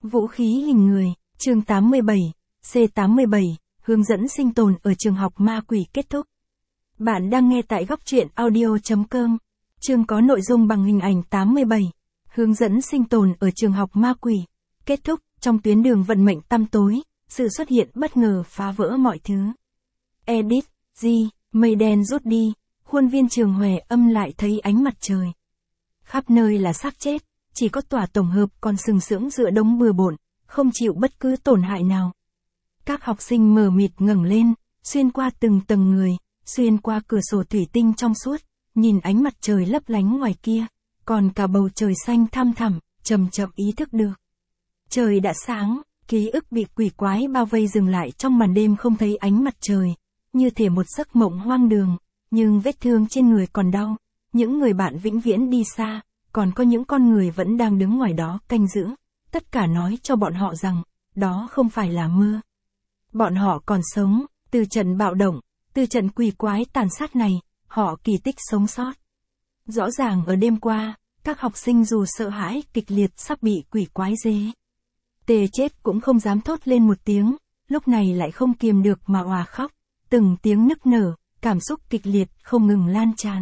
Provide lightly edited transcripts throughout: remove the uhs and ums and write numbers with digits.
Vũ khí hình người, chương 87, C87, hướng dẫn sinh tồn ở trường học ma quỷ kết thúc. Bạn đang nghe tại góc truyện audio.com. Chương có nội dung bằng hình ảnh 87. Hướng dẫn sinh tồn ở trường học ma quỷ. Kết thúc, trong tuyến đường vận mệnh tăm tối, sự xuất hiện bất ngờ phá vỡ mọi thứ. Edit, G, mây đen rút đi, khuôn viên trường Hòe Âm lại thấy ánh mặt trời. Khắp nơi là xác chết, chỉ có tòa tổng hợp còn sừng sững giữa đống bừa bộn, không chịu bất cứ tổn hại nào. Các học sinh mờ mịt ngẩng lên, xuyên qua từng tầng người, xuyên qua cửa sổ thủy tinh trong suốt, nhìn ánh mặt trời lấp lánh ngoài kia, còn cả bầu trời xanh thăm thẳm, chậm chậm ý thức được. Trời đã sáng, ký ức bị quỷ quái bao vây dừng lại trong màn đêm không thấy ánh mặt trời, như thể một giấc mộng hoang đường, nhưng vết thương trên người còn đau, những người bạn vĩnh viễn đi xa, còn có những con người vẫn đang đứng ngoài đó canh giữ, tất cả nói cho bọn họ rằng, đó không phải là mơ. Bọn họ còn sống, từ trận bạo động, từ trận quỷ quái tàn sát này, họ kỳ tích sống sót. Rõ ràng ở đêm qua, các học sinh dù sợ hãi kịch liệt sắp bị quỷ quái dế tê chết cũng không dám thốt lên một tiếng, lúc này lại không kiềm được mà òa khóc, từng tiếng nức nở, cảm xúc kịch liệt không ngừng lan tràn.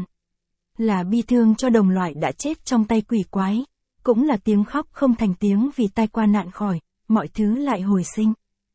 Là bi thương cho đồng loại đã chết trong tay quỷ quái, cũng là tiếng khóc không thành tiếng vì tai qua nạn khỏi, mọi thứ lại hồi sinh.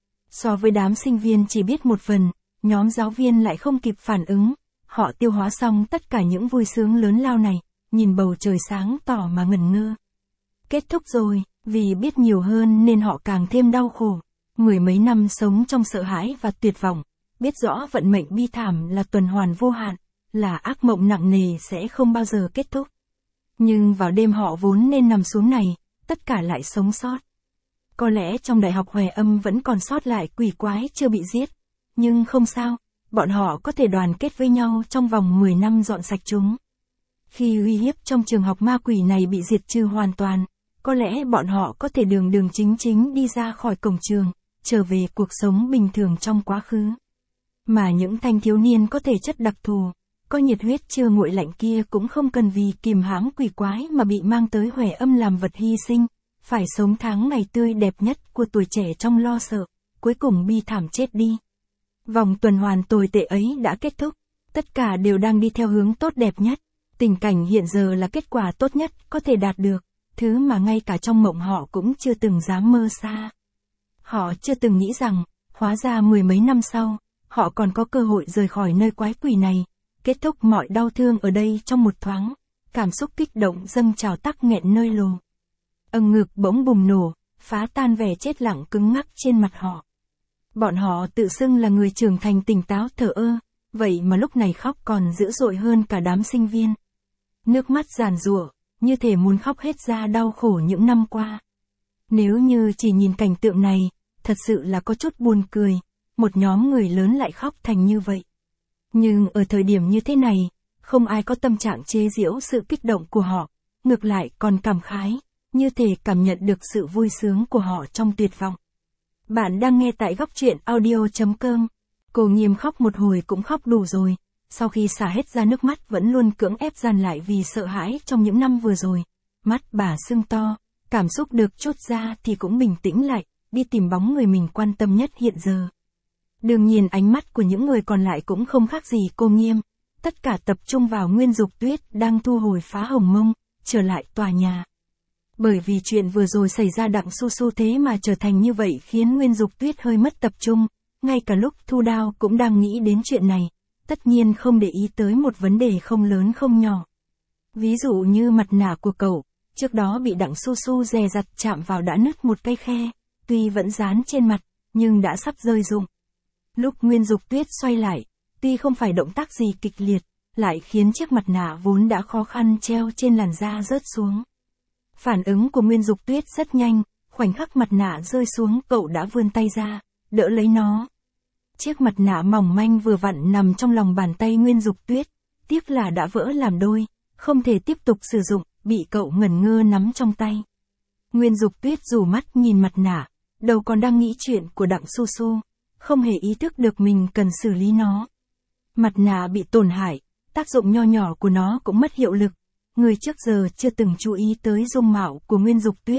So với đám sinh viên chỉ biết một phần, nhóm giáo viên lại không kịp phản ứng, họ tiêu hóa xong tất cả những vui sướng lớn lao này, nhìn bầu trời sáng tỏ mà ngẩn ngơ. Kết thúc rồi, vì biết nhiều hơn nên họ càng thêm đau khổ. Mười mấy năm sống trong sợ hãi và tuyệt vọng, biết rõ vận mệnh bi thảm là tuần hoàn vô hạn, là ác mộng nặng nề sẽ không bao giờ kết thúc. Nhưng vào đêm họ vốn nên nằm xuống này, tất cả lại sống sót. Có lẽ trong đại học Hòe Âm vẫn còn sót lại quỷ quái chưa bị giết, nhưng không sao, bọn họ có thể đoàn kết với nhau trong vòng 10 năm dọn sạch chúng. Khi uy hiếp trong trường học ma quỷ này bị diệt trừ hoàn toàn, có lẽ bọn họ có thể đường chính đi ra khỏi cổng trường, trở về cuộc sống bình thường trong quá khứ. Mà những thanh thiếu niên có thể chất đặc thù, có nhiệt huyết chưa nguội lạnh kia cũng không cần vì kìm hãm quỷ quái mà bị mang tới Hòe Âm làm vật hy sinh, phải sống tháng ngày tươi đẹp nhất của tuổi trẻ trong lo sợ, cuối cùng bi thảm chết đi. Vòng tuần hoàn tồi tệ ấy đã kết thúc, tất cả đều đang đi theo hướng tốt đẹp nhất, tình cảnh hiện giờ là kết quả tốt nhất có thể đạt được, thứ mà ngay cả trong mộng họ cũng chưa từng dám mơ xa. Họ chưa từng nghĩ rằng, hóa ra mười mấy năm sau, họ còn có cơ hội rời khỏi nơi quái quỷ này, kết thúc mọi đau thương ở đây trong một thoáng, cảm xúc kích động dâng trào tắc nghẹn nơi lồ. Ngực bỗng bùng nổ, phá tan vẻ chết lặng cứng ngắc trên mặt họ. Bọn họ tự xưng là người trưởng thành tỉnh táo thờ ơ, vậy mà lúc này khóc còn dữ dội hơn cả đám sinh viên. Nước mắt giàn giụa, như thể muốn khóc hết ra đau khổ những năm qua. Nếu như chỉ nhìn cảnh tượng này, thật sự là có chút buồn cười, một nhóm người lớn lại khóc thành như vậy. Nhưng ở thời điểm như thế này, không ai có tâm trạng chế giễu sự kích động của họ, ngược lại còn cảm khái, như thể cảm nhận được sự vui sướng của họ trong tuyệt vọng. Bạn đang nghe tại góc truyện audio.com. Cô Nghiêm khóc một hồi cũng khóc đủ rồi, sau khi xả hết ra nước mắt vẫn luôn cưỡng ép dằn lại vì sợ hãi trong những năm vừa rồi. Mắt bà sưng to, cảm xúc được trút ra thì cũng bình tĩnh lại, đi tìm bóng người mình quan tâm nhất hiện giờ. Đương nhiên ánh mắt của những người còn lại cũng không khác gì cô Nghiêm, tất cả tập trung vào Nguyên Dục Tuyết đang thu hồi phá hồng mông, trở lại tòa nhà. Bởi vì chuyện vừa rồi xảy ra Đặng Su Su thế mà trở thành như vậy khiến Nguyên Dục Tuyết hơi mất tập trung, ngay cả lúc Thu Đao cũng đang nghĩ đến chuyện này, tất nhiên không để ý tới một vấn đề không lớn không nhỏ. Ví dụ như mặt nạ của cậu, trước đó bị Đặng Su Su dè dặt chạm vào đã nứt một cái khe, tuy vẫn dán trên mặt, nhưng đã sắp rơi rụng. Lúc Nguyên Dục Tuyết xoay lại, tuy không phải động tác gì kịch liệt, lại khiến chiếc mặt nạ vốn đã khó khăn treo trên làn da rớt xuống. Phản ứng của Nguyên Dục Tuyết rất nhanh, khoảnh khắc mặt nạ rơi xuống cậu đã vươn tay ra, đỡ lấy nó. Chiếc mặt nạ mỏng manh vừa vặn nằm trong lòng bàn tay Nguyên Dục Tuyết, tiếc là đã vỡ làm đôi, không thể tiếp tục sử dụng, bị cậu ngẩn ngơ nắm trong tay. Nguyên Dục Tuyết rủ mắt nhìn mặt nạ, đầu còn đang nghĩ chuyện của Đặng Su Su, không hề ý thức được mình cần xử lý nó. Mặt nạ bị tổn hại, tác dụng nho nhỏ của nó cũng mất hiệu lực. Người trước giờ chưa từng chú ý tới dung mạo của Nguyên Dục Tuyết,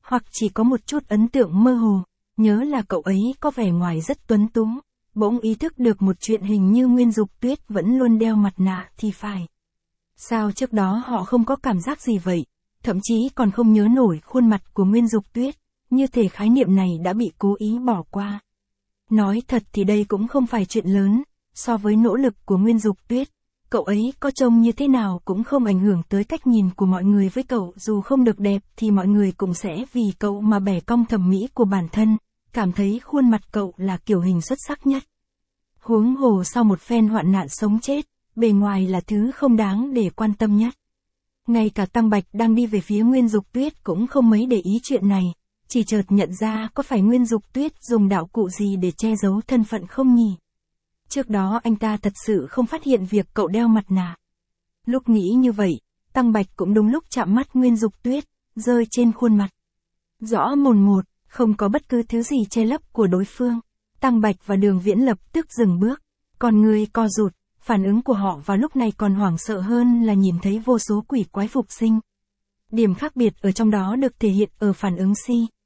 hoặc chỉ có một chút ấn tượng mơ hồ, nhớ là cậu ấy có vẻ ngoài rất tuấn tú, bỗng ý thức được một chuyện hình như Nguyên Dục Tuyết vẫn luôn đeo mặt nạ thì phải. Sao trước đó họ không có cảm giác gì vậy, thậm chí còn không nhớ nổi khuôn mặt của Nguyên Dục Tuyết, như thể khái niệm này đã bị cố ý bỏ qua. Nói thật thì đây cũng không phải chuyện lớn, so với nỗ lực của Nguyên Dục Tuyết, cậu ấy có trông như thế nào cũng không ảnh hưởng tới cách nhìn của mọi người với cậu, dù không được đẹp thì mọi người cũng sẽ vì cậu mà bẻ cong thẩm mỹ của bản thân, cảm thấy khuôn mặt cậu là kiểu hình xuất sắc nhất. Huống hồ sau một phen hoạn nạn sống chết, bề ngoài là thứ không đáng để quan tâm nhất. Ngay cả Tăng Bạch đang đi về phía Nguyên Dục Tuyết cũng không mấy để ý chuyện này, chỉ chợt nhận ra có phải Nguyên Dục Tuyết dùng đạo cụ gì để che giấu thân phận không nhỉ? Trước đó anh ta thật sự không phát hiện việc cậu đeo mặt nạ. Lúc nghĩ như vậy, Tăng Bạch cũng đúng lúc chạm mắt Nguyên Dục Tuyết, rơi trên khuôn mặt. Rõ mồn một, không có bất cứ thứ gì che lấp của đối phương. Tăng Bạch và Đường Viễn lập tức dừng bước, còn người co rụt, phản ứng của họ vào lúc này còn hoảng sợ hơn là nhìn thấy vô số quỷ quái phục sinh. Điểm khác biệt ở trong đó được thể hiện ở phản ứng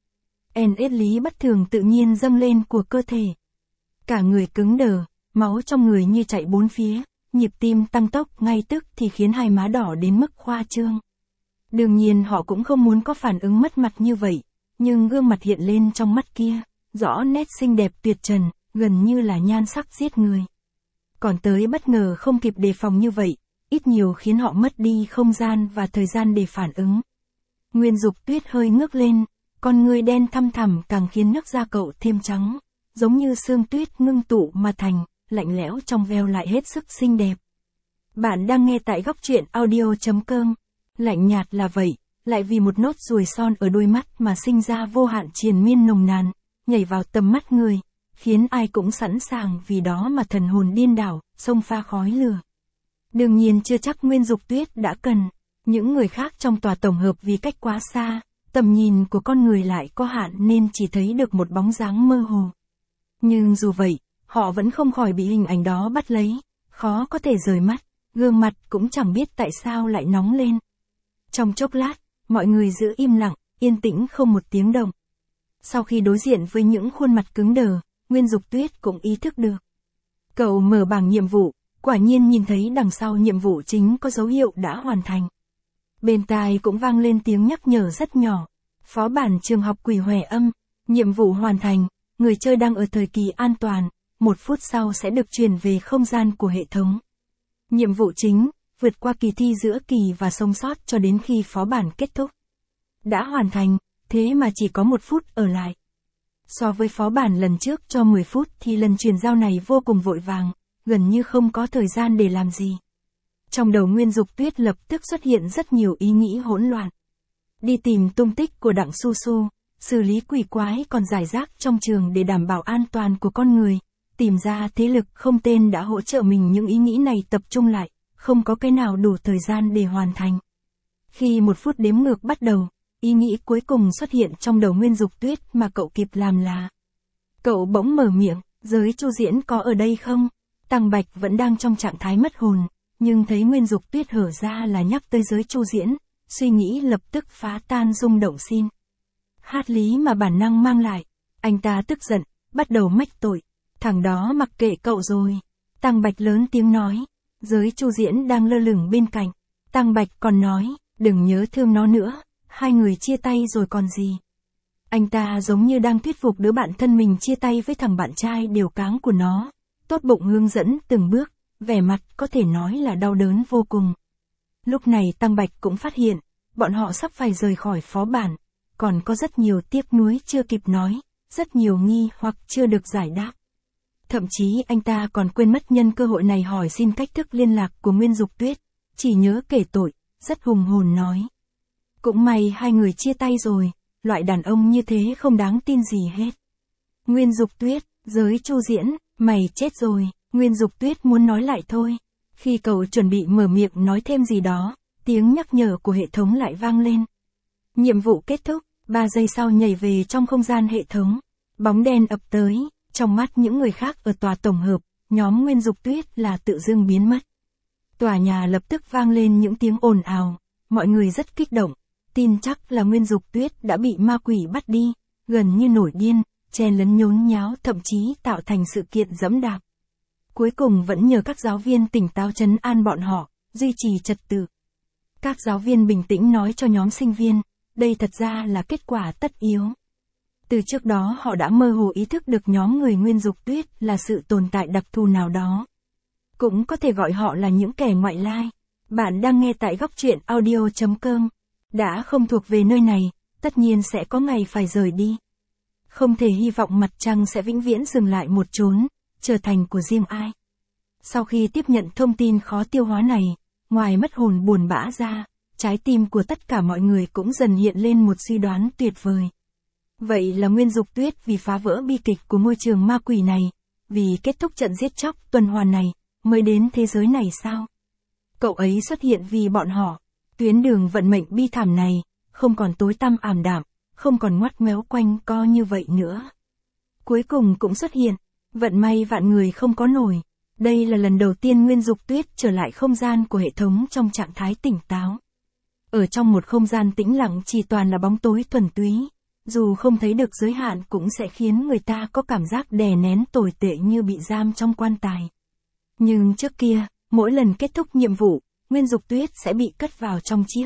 NS lý bất thường tự nhiên dâng lên của cơ thể. Cả người cứng đờ, máu trong người như chạy bốn phía, nhịp tim tăng tốc ngay tức thì khiến hai má đỏ đến mức khoa trương. Đương nhiên họ cũng không muốn có phản ứng mất mặt như vậy, nhưng gương mặt hiện lên trong mắt kia, rõ nét xinh đẹp tuyệt trần, gần như là nhan sắc giết người. Còn tới bất ngờ không kịp đề phòng như vậy, ít nhiều khiến họ mất đi không gian và thời gian để phản ứng. Nguyên Dục Tuyết hơi ngước lên, con người đen thăm thẳm càng khiến nước da cậu thêm trắng, giống như sương tuyết ngưng tụ mà thành, lạnh lẽo trong veo lại hết sức xinh đẹp. Bạn đang nghe tại góc truyện audio.com. Lạnh nhạt là vậy, lại vì một nốt ruồi son ở đôi mắt mà sinh ra vô hạn triền miên nồng nàn, nhảy vào tầm mắt người, khiến ai cũng sẵn sàng vì đó mà thần hồn điên đảo, xông pha khói lửa. Đương nhiên chưa chắc Nguyên Dục Tuyết đã cần, những người khác trong tòa tổng hợp vì cách quá xa, tầm nhìn của con người lại có hạn nên chỉ thấy được một bóng dáng mơ hồ. Nhưng dù vậy, họ vẫn không khỏi bị hình ảnh đó bắt lấy, khó có thể rời mắt, gương mặt cũng chẳng biết tại sao lại nóng lên. Trong chốc lát, mọi người giữ im lặng, yên tĩnh không một tiếng động. Sau khi đối diện với những khuôn mặt cứng đờ, Nguyên Dục Tuyết cũng ý thức được. Cậu mở bảng nhiệm vụ, quả nhiên nhìn thấy đằng sau nhiệm vụ chính có dấu hiệu đã hoàn thành. Bên tai cũng vang lên tiếng nhắc nhở rất nhỏ. Phó bản trường học Quỷ Hòe Âm, nhiệm vụ hoàn thành, người chơi đang ở thời kỳ an toàn, 1 phút sau sẽ được truyền về không gian của hệ thống. Nhiệm vụ chính, vượt qua kỳ thi giữa kỳ và sống sót cho đến khi phó bản kết thúc. Đã hoàn thành, thế mà chỉ có 1 phút ở lại. So với phó bản lần trước cho 10 phút thì lần truyền giao này vô cùng vội vàng, gần như không có thời gian để làm gì. Trong đầu Nguyên Dục Tuyết lập tức xuất hiện rất nhiều ý nghĩ hỗn loạn. Đi tìm tung tích của Đặng Su Su, xử lý quỷ quái còn rải rác trong trường để đảm bảo an toàn của con người, tìm ra thế lực không tên đã hỗ trợ mình. Những ý nghĩ này tập trung lại, không có cái nào đủ thời gian để hoàn thành. Khi 1 phút đếm ngược bắt đầu, ý nghĩ cuối cùng xuất hiện trong đầu Nguyên Dục Tuyết mà cậu kịp làm là. Cậu bỗng mở miệng, giới Chu Diễn có ở đây không? Tăng Bạch vẫn đang trong trạng thái mất hồn, nhưng thấy Nguyên Dục Tuyết hở ra là nhắc tới giới Chu Diễn, suy nghĩ lập tức phá tan rung động xin. Hát lý mà bản năng mang lại, anh ta tức giận, bắt đầu mách tội. Thằng đó mặc kệ cậu rồi. Tăng Bạch lớn tiếng nói. Giới Chu Diễn đang lơ lửng bên cạnh. Tăng Bạch còn nói, đừng nhớ thương nó nữa, hai người chia tay rồi còn gì. Anh ta giống như đang thuyết phục đứa bạn thân mình chia tay với thằng bạn trai điều cáng của nó. Tốt bụng hướng dẫn từng bước, vẻ mặt có thể nói là đau đớn vô cùng. Lúc này Tăng Bạch cũng phát hiện, bọn họ sắp phải rời khỏi phó bản, còn có rất nhiều tiếc nuối chưa kịp nói, rất nhiều nghi hoặc chưa được giải đáp. Thậm chí anh ta còn quên mất nhân cơ hội này hỏi xin cách thức liên lạc của Nguyên Dục Tuyết, chỉ nhớ kể tội, rất hùng hồn nói. Cũng may hai người chia tay rồi, loại đàn ông như thế không đáng tin gì hết. Nguyên Dục Tuyết, giới Chu Diễn, mày chết rồi. Nguyên Dục Tuyết muốn nói lại thôi. Khi cậu chuẩn bị mở miệng nói thêm gì đó, tiếng nhắc nhở của hệ thống lại vang lên. Nhiệm vụ kết thúc, 3 giây sau nhảy về trong không gian hệ thống. Bóng đen ập tới, trong mắt những người khác ở tòa tổng hợp, nhóm Nguyên Dục Tuyết là tự dưng biến mất. Tòa nhà lập tức vang lên những tiếng ồn ào, mọi người rất kích động, tin chắc là Nguyên Dục Tuyết đã bị ma quỷ bắt đi, gần như nổi điên, chen lấn nhốn nháo, thậm chí tạo thành sự kiện dẫm đạp. Cuối cùng vẫn nhờ các giáo viên tỉnh táo trấn an bọn họ, duy trì trật tự. Các giáo viên bình tĩnh nói cho nhóm sinh viên, đây thật ra là kết quả tất yếu. Từ trước đó họ đã mơ hồ ý thức được nhóm người Nguyên Dục Tuyết là sự tồn tại đặc thù nào đó. Cũng có thể gọi họ là những kẻ ngoại lai. Bạn đang nghe tại góc truyện audio.com. Đã không thuộc về nơi này, tất nhiên sẽ có ngày phải rời đi. Không thể hy vọng mặt trăng sẽ vĩnh viễn dừng lại một chốn, trở thành của riêng ai. Sau khi tiếp nhận thông tin khó tiêu hóa này, ngoài mất hồn buồn bã ra, trái tim của tất cả mọi người cũng dần hiện lên một suy đoán tuyệt vời. Vậy là Nguyên Dục Tuyết vì phá vỡ bi kịch của môi trường ma quỷ này, vì kết thúc trận giết chóc tuần hoàn này, mới đến thế giới này sao? Cậu ấy xuất hiện vì bọn họ. Tuyến đường vận mệnh bi thảm này, không còn tối tăm ảm đạm, không còn ngoắt ngoéo quanh co như vậy nữa. Cuối cùng cũng xuất hiện, vận may vạn người không có nổi. Đây là lần đầu tiên Nguyên Dục Tuyết trở lại không gian của hệ thống trong trạng thái tỉnh táo. Ở trong một không gian tĩnh lặng chỉ toàn là bóng tối thuần túy, dù không thấy được giới hạn cũng sẽ khiến người ta có cảm giác đè nén tồi tệ như bị giam trong quan tài. Nhưng trước kia, mỗi lần kết thúc nhiệm vụ, Nguyên Dục Tuyết sẽ bị cất vào trong chiếc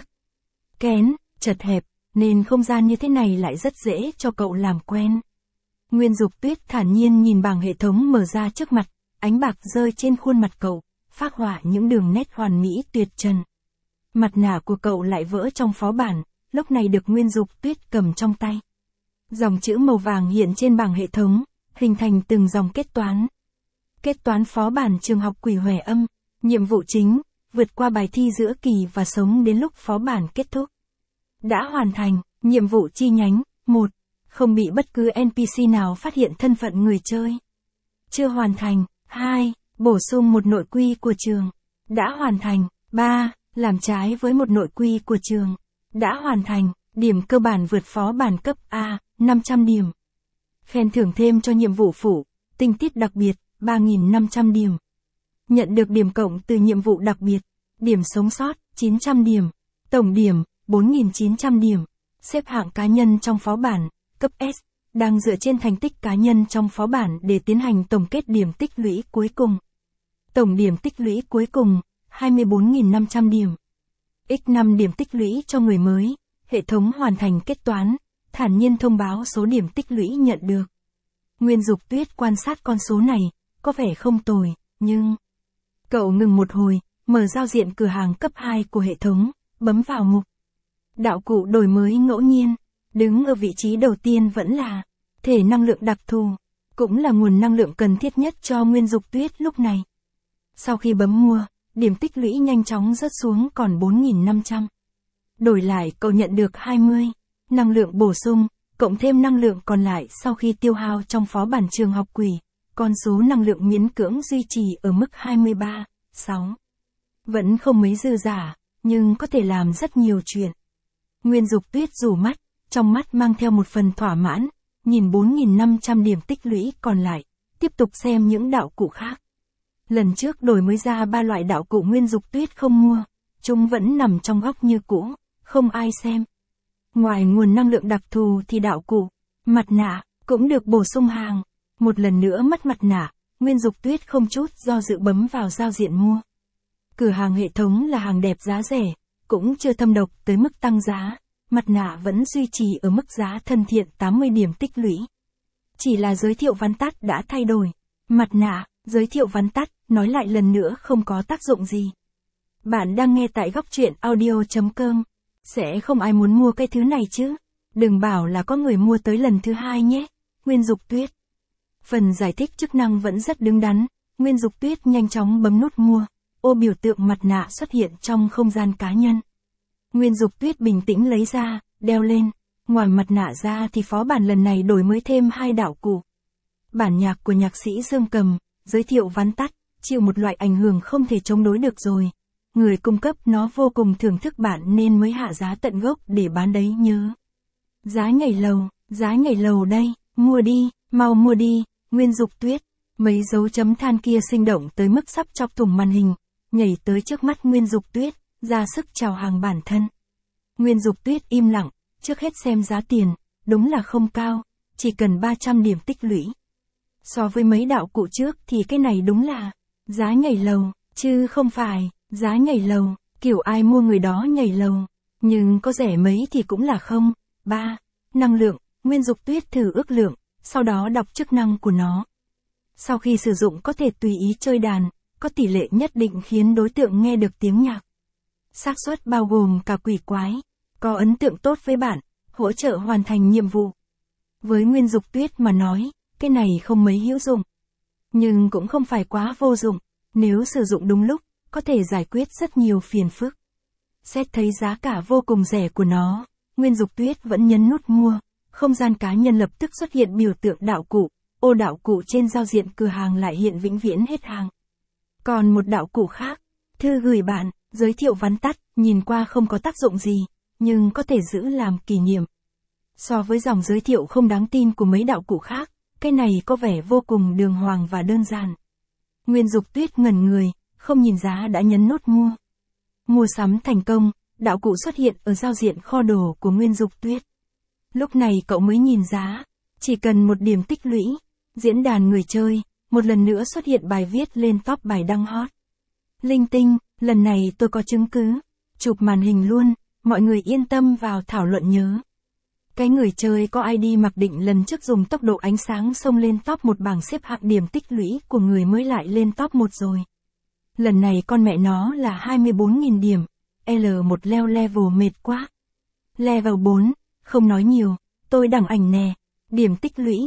kén, chật hẹp, nên không gian như thế này lại rất dễ cho cậu làm quen. Nguyên Dục Tuyết thản nhiên nhìn bảng hệ thống mở ra trước mặt, ánh bạc rơi trên khuôn mặt cậu, phác họa những đường nét hoàn mỹ tuyệt trần. Mặt nạ của cậu lại vỡ trong phó bản, lúc này được Nguyên Dục Tuyết cầm trong tay. Dòng chữ màu vàng hiện trên bảng hệ thống, hình thành từng dòng kết toán. Kết toán phó bản trường học Quỷ Hòe Âm, nhiệm vụ chính, vượt qua bài thi giữa kỳ và sống đến lúc phó bản kết thúc. Đã hoàn thành, nhiệm vụ chi nhánh, 1. Không bị bất cứ NPC nào phát hiện thân phận người chơi. Chưa hoàn thành, 2. Bổ sung một nội quy của trường. Đã hoàn thành, 3. Làm trái với một nội quy của trường. Đã hoàn thành, điểm cơ bản vượt phó bản cấp A, 500 điểm. Khen thưởng thêm cho nhiệm vụ phụ, tinh tiết đặc biệt, 3.500 điểm. Nhận được điểm cộng từ nhiệm vụ đặc biệt, điểm sống sót, 900 điểm. Tổng điểm, 4.900 điểm. Xếp hạng cá nhân trong phó bản, cấp S, đang dựa trên thành tích cá nhân trong phó bản để tiến hành tổng kết điểm tích lũy cuối cùng. Tổng điểm tích lũy cuối cùng, 24.500 điểm. X5 điểm tích lũy cho người mới, hệ thống hoàn thành kết toán, thản nhiên thông báo số điểm tích lũy nhận được. Nguyên Dục Tuyết quan sát con số này, có vẻ không tồi, nhưng... Cậu ngừng một hồi, mở giao diện cửa hàng cấp 2 của hệ thống, bấm vào mục. Đạo cụ đổi mới ngẫu nhiên, đứng ở vị trí đầu tiên vẫn là thể năng lượng đặc thù, cũng là nguồn năng lượng cần thiết nhất cho Nguyên Dục Tuyết lúc này. Sau khi bấm mua, điểm tích lũy nhanh chóng rớt xuống còn 4.500. Đổi lại cậu nhận được 20 năng lượng bổ sung, cộng thêm năng lượng còn lại sau khi tiêu hao trong phó bản trường học quỷ, con số năng lượng miễn cưỡng duy trì ở mức 23,6. Vẫn không mấy dư giả, nhưng có thể làm rất nhiều chuyện. Nguyên Dục Tuyết rủ mắt, trong mắt mang theo một phần thỏa mãn, nhìn 4.500 điểm tích lũy còn lại, tiếp tục xem những đạo cụ khác. Lần trước đổi mới ra 3 loại đạo cụ Nguyên Dục Tuyết không mua, chúng vẫn nằm trong góc như cũ, không ai xem. Ngoài nguồn năng lượng đặc thù thì đạo cụ, mặt nạ, cũng được bổ sung hàng. Một lần nữa mất mặt nạ, Nguyên Dục Tuyết không chút do dự bấm vào giao diện mua. Cửa hàng hệ thống là hàng đẹp giá rẻ, cũng chưa thâm độc tới mức tăng giá, mặt nạ vẫn duy trì ở mức giá thân thiện 80 điểm tích lũy. Chỉ là giới thiệu vắn tắt đã thay đổi. Mặt nạ, giới thiệu vắn tắt, nói lại lần nữa không có tác dụng gì. Bạn đang nghe tại góc truyện audio.com. Sẽ không ai muốn mua cái thứ này chứ. Đừng bảo là có người mua tới lần thứ 2 nhé. Nguyên Dục Tuyết. Phần giải thích chức năng vẫn rất đứng đắn. Nguyên Dục Tuyết nhanh chóng bấm nút mua. Ô biểu tượng mặt nạ xuất hiện trong không gian cá nhân. Nguyên Dục Tuyết bình tĩnh lấy ra, đeo lên. Ngoài mặt nạ ra thì phó bản lần này đổi mới thêm 2 đạo cụ. Bản nhạc của nhạc sĩ Dương Cầm, giới thiệu vắn tắt, chịu một loại ảnh hưởng không thể chống đối được rồi. Người cung cấp nó vô cùng thưởng thức bạn nên mới hạ giá tận gốc để bán đấy nhớ. Giá nhảy lầu đây, mua đi, mau mua đi, Nguyên Dục Tuyết. Mấy dấu chấm than kia sinh động tới mức sắp chọc thủng màn hình, nhảy tới trước mắt Nguyên Dục Tuyết, ra sức chào hàng bản thân. Nguyên Dục Tuyết im lặng, trước hết xem giá tiền, đúng là không cao, chỉ cần 300 điểm tích lũy. So với mấy đạo cụ trước thì cái này đúng là giá nhảy lầu, chứ không phải giá nhảy lầu, kiểu ai mua người đó nhảy lầu. Nhưng có rẻ mấy thì cũng là không. 3. Năng lượng. Nguyên Dục Tuyết thử ước lượng, sau đó đọc chức năng của nó. Sau khi sử dụng có thể tùy ý chơi đàn, có tỷ lệ nhất định khiến đối tượng nghe được tiếng nhạc. Xác suất bao gồm cả quỷ quái, có ấn tượng tốt với bạn, hỗ trợ hoàn thành nhiệm vụ. Với Nguyên Dục Tuyết mà nói, cái này không mấy hữu dụng. Nhưng cũng không phải quá vô dụng, nếu sử dụng đúng lúc, có thể giải quyết rất nhiều phiền phức. Xét thấy giá cả vô cùng rẻ của nó, Nguyên Dục Tuyết vẫn nhấn nút mua. Không gian cá nhân lập tức xuất hiện biểu tượng đạo cụ, ô đạo cụ trên giao diện cửa hàng lại hiện vĩnh viễn hết hàng. Còn một đạo cụ khác, thư gửi bạn, giới thiệu vắn tắt, nhìn qua không có tác dụng gì, nhưng có thể giữ làm kỷ niệm. So với dòng giới thiệu không đáng tin của mấy đạo cụ khác, cái này có vẻ vô cùng đường hoàng và đơn giản. Nguyên Dục Tuyết ngẩn người, không nhìn giá đã nhấn nút mua. Mua sắm thành công, đạo cụ xuất hiện ở giao diện kho đồ của Nguyên Dục Tuyết. Lúc này cậu mới nhìn giá, chỉ cần 1 điểm tích lũy, diễn đàn người chơi, một lần nữa xuất hiện bài viết lên top bài đăng hot. Linh tinh, lần này tôi có chứng cứ, chụp màn hình luôn, mọi người yên tâm vào thảo luận nhớ. Cái người chơi có ID mặc định lần trước dùng tốc độ ánh sáng xông lên top 1 bảng xếp hạng điểm tích lũy của người mới lại lên top 1 rồi. Lần này con mẹ nó là 24.000 điểm, L1 leo level mệt quá. Level 4, không nói nhiều, tôi đăng ảnh nè, điểm tích lũy,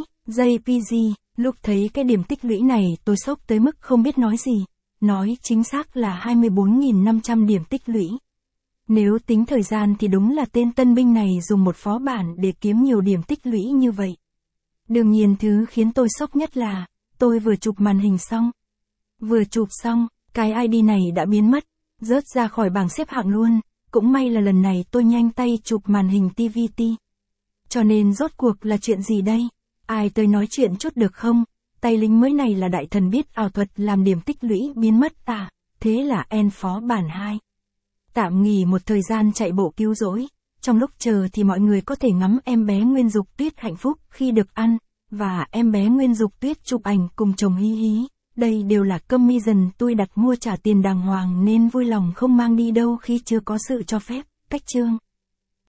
JPG, lúc thấy cái điểm tích lũy này tôi sốc tới mức không biết nói gì, nói chính xác là 24.500 điểm tích lũy. Nếu tính thời gian thì đúng là tên tân binh này dùng một phó bản để kiếm nhiều điểm tích lũy như vậy. Đương nhiên thứ khiến tôi sốc nhất là, tôi vừa chụp màn hình xong. Vừa chụp xong, cái ID này đã biến mất, rớt ra khỏi bảng xếp hạng luôn, cũng may là lần này tôi nhanh tay chụp màn hình TVT. Cho nên rốt cuộc là chuyện gì đây? Ai tới nói chuyện chút được không? Tay lính mới này là đại thần biết ảo thuật làm điểm tích lũy biến mất à? Thế là en phó bản 2. Tạm nghỉ một thời gian chạy bộ cứu rỗi. Trong lúc chờ thì mọi người có thể ngắm em bé Nguyên Dục Tuyết hạnh phúc khi được ăn, và em bé Nguyên Dục Tuyết chụp ảnh cùng chồng hí hí. Đây đều là commission tôi đặt mua trả tiền đàng hoàng nên vui lòng không mang đi đâu khi chưa có sự cho phép. Cách chương